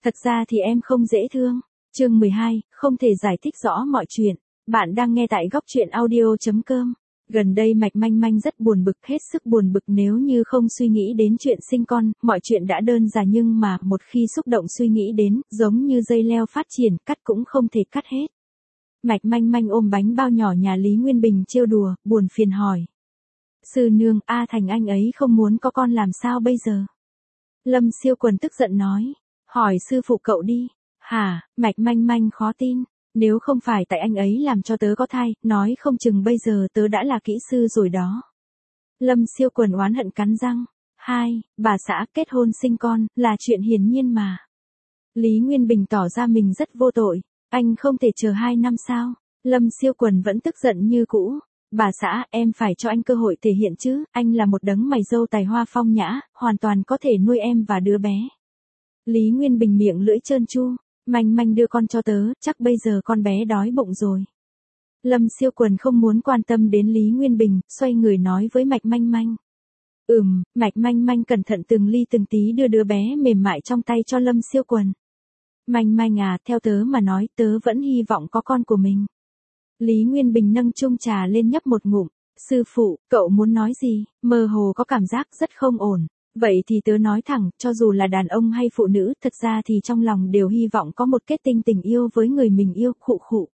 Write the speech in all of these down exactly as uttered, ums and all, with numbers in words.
Thật ra thì em không dễ thương. Chương mười hai, không thể giải thích rõ mọi chuyện. Bạn đang nghe tại góc truyện audio chấm com. Gần đây Mạch Manh Manh rất buồn bực, hết sức buồn bực nếu như không suy nghĩ đến chuyện sinh con, mọi chuyện đã đơn giản nhưng mà một khi xúc động suy nghĩ đến, giống như dây leo phát triển, cắt cũng không thể cắt hết. Mạch Manh Manh ôm bánh bao nhỏ nhà Lý Nguyên Bình trêu đùa, buồn phiền hỏi. Sư nương, A Thành anh ấy không muốn có con làm sao bây giờ? Lâm Siêu Quần tức giận nói. Hỏi sư phụ cậu đi. Hả? Mạch Manh Manh khó tin. Nếu không phải tại anh ấy làm cho tớ có thai, nói không chừng bây giờ tớ đã là kỹ sư rồi đó. Lâm Siêu Quần oán hận cắn răng. Hai, bà xã kết hôn sinh con, là chuyện hiển nhiên mà. Lý Nguyên Bình tỏ ra mình rất vô tội. Anh không thể chờ hai năm sao? Lâm Siêu Quần vẫn tức giận như cũ. Bà xã, em phải cho anh cơ hội thể hiện chứ, anh là một đấng mày râu tài hoa phong nhã, hoàn toàn có thể nuôi em và đứa bé. Lý Nguyên Bình miệng lưỡi trơn tru. Manh Manh đưa con cho tớ, chắc bây giờ con bé đói bụng rồi. Lâm Siêu Quần không muốn quan tâm đến Lý Nguyên Bình, xoay người nói với Mạch Manh Manh. Ừm, Mạch Manh Manh cẩn thận từng ly từng tí đưa đứa bé mềm mại trong tay cho Lâm Siêu Quần. Manh Manh à, theo tớ mà nói, tớ vẫn hy vọng có con của mình. Lý Nguyên Bình nâng chung trà lên nhấp một ngụm. Sư phụ, cậu muốn nói gì? Mơ hồ có cảm giác rất không ổn. Vậy thì tớ nói thẳng, cho dù là đàn ông hay phụ nữ, thật ra thì trong lòng đều hy vọng có một kết tinh tình yêu với người mình yêu, khụ khụ.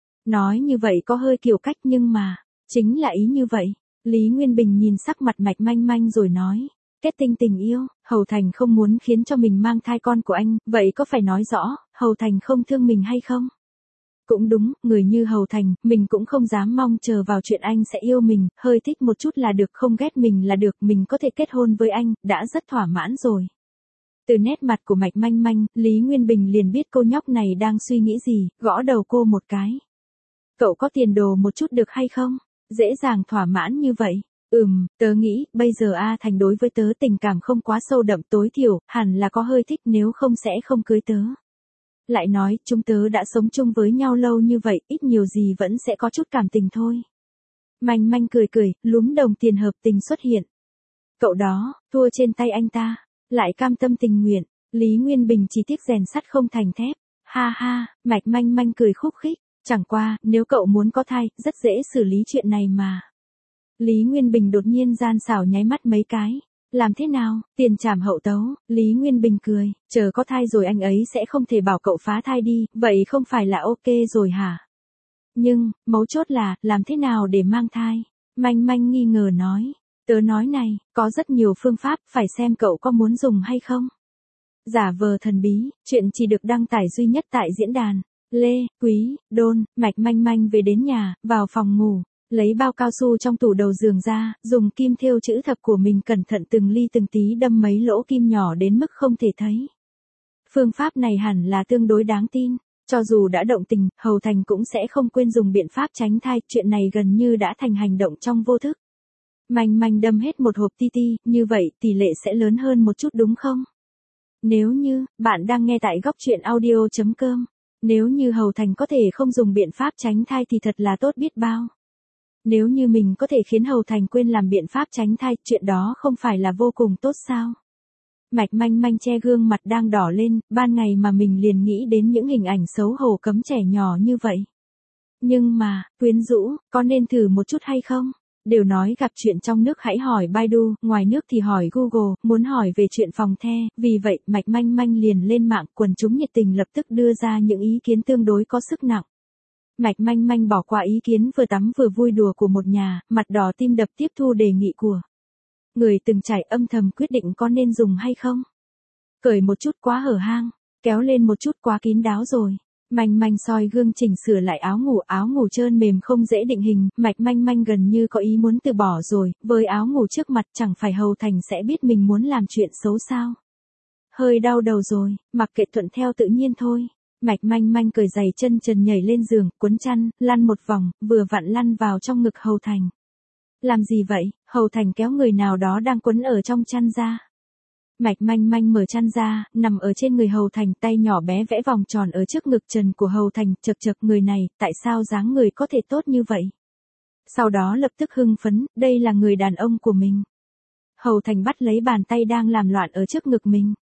Nói như vậy có hơi kiểu cách nhưng mà, chính là ý như vậy. Lý Nguyên Bình nhìn sắc mặt Mạch Manh Manh rồi nói, kết tinh tình yêu, Hầu Thành không muốn khiến cho mình mang thai con của anh, vậy có phải nói rõ, Hầu Thành không thương mình hay không? Cũng đúng, người như Hầu Thành, mình cũng không dám mong chờ vào chuyện anh sẽ yêu mình, hơi thích một chút là được, không ghét mình là được, mình có thể kết hôn với anh, đã rất thỏa mãn rồi. Từ nét mặt của Mạch Manh Manh, Lý Nguyên Bình liền biết cô nhóc này đang suy nghĩ gì, gõ đầu cô một cái. Cậu có tiền đồ một chút được hay không? Dễ dàng thỏa mãn như vậy. Ừm, tớ nghĩ, bây giờ A Thành đối với tớ tình cảm không quá sâu đậm, tối thiểu, hẳn là có hơi thích, nếu không sẽ không cưới tớ. Lại nói, chúng tớ đã sống chung với nhau lâu như vậy, ít nhiều gì vẫn sẽ có chút cảm tình thôi. Manh Manh cười cười, lúm đồng tiền hợp tình xuất hiện. Cậu đó, thua trên tay anh ta, lại cam tâm tình nguyện. Lý Nguyên Bình chỉ tiếc rèn sắt không thành thép. Ha ha, Mạch Manh Manh cười khúc khích. Chẳng qua, nếu cậu muốn có thai, rất dễ xử lý chuyện này mà. Lý Nguyên Bình đột nhiên gian xảo nháy mắt mấy cái. Làm thế nào, tiền trảm hậu tấu, Lý Nguyên Bình cười, chờ có thai rồi anh ấy sẽ không thể bảo cậu phá thai đi, vậy không phải là ok rồi hả? Nhưng, mấu chốt là, làm thế nào để mang thai? Manh Manh nghi ngờ nói, tớ nói này, có rất nhiều phương pháp, phải xem cậu có muốn dùng hay không? Giả vờ thần bí, chuyện chỉ được đăng tải duy nhất tại diễn đàn. Lê, Quý, Đôn, Mạch Manh Manh về đến nhà, vào phòng ngủ. Lấy bao cao su trong tủ đầu giường ra, dùng kim thêu chữ thập của mình cẩn thận từng ly từng tí đâm mấy lỗ kim nhỏ đến mức không thể thấy. Phương pháp này hẳn là tương đối đáng tin. Cho dù đã động tình, Hầu Thành cũng sẽ không quên dùng biện pháp tránh thai, chuyện này gần như đã thành hành động trong vô thức. Manh Manh đâm hết một hộp ti ti, như vậy tỷ lệ sẽ lớn hơn một chút đúng không? Nếu như, bạn đang nghe tại góc truyện audio chấm com, nếu như Hầu Thành có thể không dùng biện pháp tránh thai thì thật là tốt biết bao. Nếu như mình có thể khiến Hầu Thành quên làm biện pháp tránh thai, chuyện đó không phải là vô cùng tốt sao? Mạch Manh Manh che gương mặt đang đỏ lên, ban ngày mà mình liền nghĩ đến những hình ảnh xấu hổ cấm trẻ nhỏ như vậy. Nhưng mà, quyến rũ, có nên thử một chút hay không? Đều nói gặp chuyện trong nước hãy hỏi Baidu, ngoài nước thì hỏi Google, muốn hỏi về chuyện phòng the, vì vậy, Mạch Manh Manh liền lên mạng, quần chúng nhiệt tình lập tức đưa ra những ý kiến tương đối có sức nặng. Mạch Manh Manh bỏ qua ý kiến vừa tắm vừa vui đùa của một nhà, mặt đỏ tim đập tiếp thu đề nghị của người từng trải, âm thầm quyết định có nên dùng hay không. Cởi một chút quá hở hang, kéo lên một chút quá kín đáo rồi. Manh Manh soi gương chỉnh sửa lại áo ngủ, áo ngủ trơn mềm không dễ định hình, Mạch Manh Manh gần như có ý muốn từ bỏ rồi, với áo ngủ trước mặt chẳng phải Hầu Thành sẽ biết mình muốn làm chuyện xấu sao. Hơi đau đầu rồi, mặc kệ thuận theo tự nhiên thôi. Mạch Manh Manh cởi giày chân trần nhảy lên giường, cuốn chăn, lăn một vòng, vừa vặn lăn vào trong ngực Hầu Thành. Làm gì vậy? Hầu Thành kéo người nào đó đang quấn ở trong chăn ra. Mạch Manh Manh mở chăn ra, nằm ở trên người Hầu Thành, tay nhỏ bé vẽ vòng tròn ở trước ngực trần của Hầu Thành, chật chật người này, tại sao dáng người có thể tốt như vậy? Sau đó lập tức hưng phấn, đây là người đàn ông của mình. Hầu Thành bắt lấy bàn tay đang làm loạn ở trước ngực mình.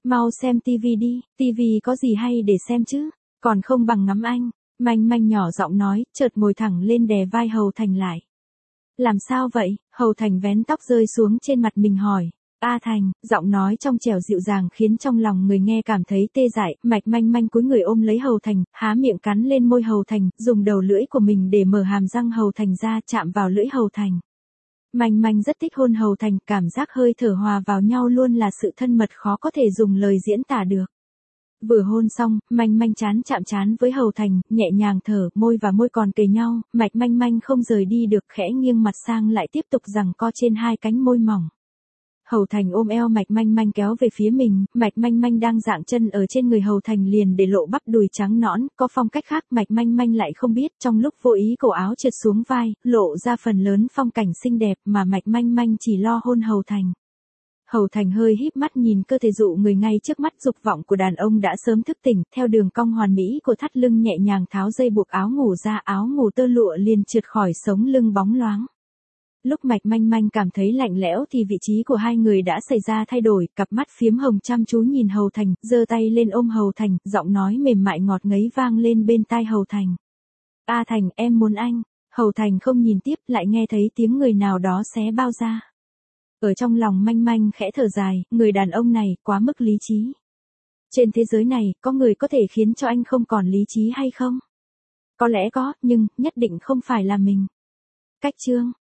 Mau xem tivi đi, tivi có gì hay để xem chứ, còn không bằng ngắm anh. Manh Manh nhỏ giọng nói, chợt ngồi thẳng lên đè vai Hầu Thành lại. Làm sao vậy? Hầu Thành vén tóc rơi xuống trên mặt mình hỏi. A Thành, giọng nói trong trẻo dịu dàng khiến trong lòng người nghe cảm thấy tê dại. Mạch Manh Manh cúi người ôm lấy Hầu Thành, há miệng cắn lên môi Hầu Thành, dùng đầu lưỡi của mình để mở hàm răng Hầu Thành ra, chạm vào lưỡi Hầu Thành. Manh Manh rất thích hôn Hầu Thành, cảm giác hơi thở hòa vào nhau luôn là sự thân mật khó có thể dùng lời diễn tả được. Vừa hôn xong, Manh Manh chán chạm chán với Hầu Thành, nhẹ nhàng thở, môi và môi còn kề nhau, Mạch Manh Manh không rời đi được, khẽ nghiêng mặt sang lại tiếp tục giằng co trên hai cánh môi mỏng. Hầu Thành ôm eo Mạch Manh Manh kéo về phía mình, Mạch Manh Manh đang dạng chân ở trên người Hầu Thành liền để lộ bắp đùi trắng nõn, có phong cách khác Mạch Manh Manh lại không biết, trong lúc vô ý cổ áo trượt xuống vai, lộ ra phần lớn phong cảnh xinh đẹp mà Mạch Manh Manh chỉ lo hôn Hầu Thành. Hầu Thành hơi híp mắt nhìn cơ thể dụ người ngay trước mắt, dục vọng của đàn ông đã sớm thức tỉnh, theo đường cong hoàn mỹ của thắt lưng nhẹ nhàng tháo dây buộc áo ngủ ra, áo ngủ tơ lụa liền trượt khỏi sống lưng bóng loáng. Lúc Mạch Manh Manh cảm thấy lạnh lẽo thì vị trí của hai người đã xảy ra thay đổi, cặp mắt phiếm hồng chăm chú nhìn Hầu Thành, giơ tay lên ôm Hầu Thành, giọng nói mềm mại ngọt ngấy vang lên bên tai Hầu Thành. A Thành, em muốn anh. Hầu Thành không nhìn tiếp, lại nghe thấy tiếng người nào đó xé bao ra. Ở trong lòng Manh Manh khẽ thở dài, người đàn ông này quá mức lý trí. Trên thế giới này, có người có thể khiến cho anh không còn lý trí hay không? Có lẽ có, nhưng nhất định không phải là mình. Cách chương